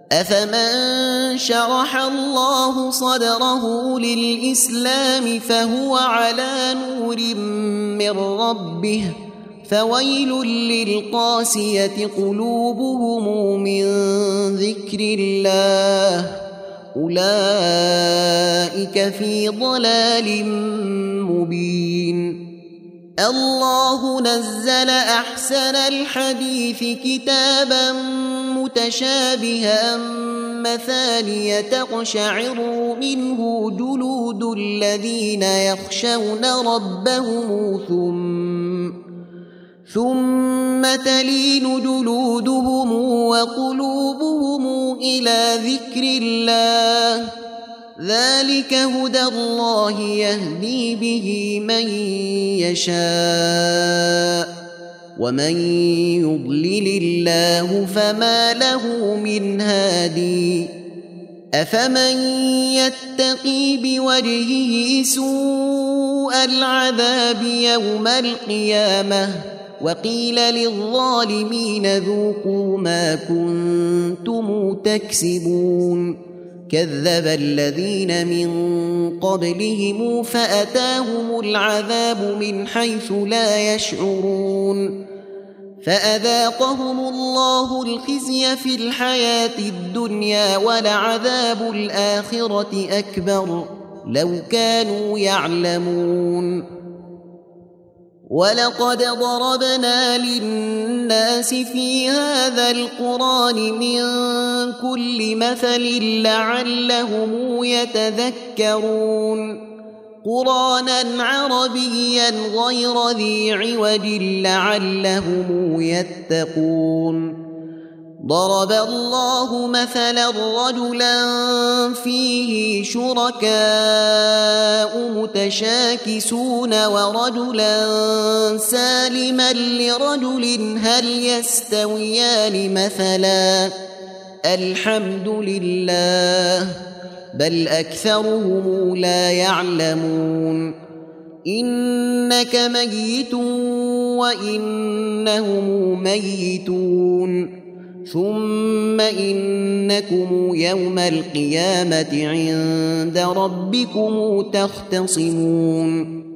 أفمن شرح الله صدره للإسلام فهو على نور من ربه فويل للقاسية قلوبهم من ذكر الله أولئك في ضلال مبين. الله نزل أحسن الحديث كتابا متشابها مثانية تقشعر منه جلود الذين يخشون ربهم ثم تلين جلودهم وقلوبهم إلى ذكر الله ذلك هدى الله يهدي به من يشاء ومن يضلل الله فما له من هادي. أفمن يتقي بوجهه سوء العذاب يوم القيامة وقيل للظالمين ذوقوا ما كنتم تكسبون. كذب الذين من قبلهم فأتاهم العذاب من حيث لا يشعرون فأذاقهم الله الخزي في الحياة الدنيا ولعذاب الآخرة أكبر لو كانوا يعلمون. ولقد ضربنا للناس في هذا القرآن من كل مثل لعلهم يتذكرون قرآنا عربيا غير ذي عوج لعلهم يتقون. ضرب الله مثلا رجلا فيه شركاء متشاكسون ورجلا سالما لرجل هل يستويان مثلا الحمد لله بل أكثرهم لا يعلمون. إنك ميت وإنهم ميتون ثم إنكم يوم القيامة عند ربكم تختصمون.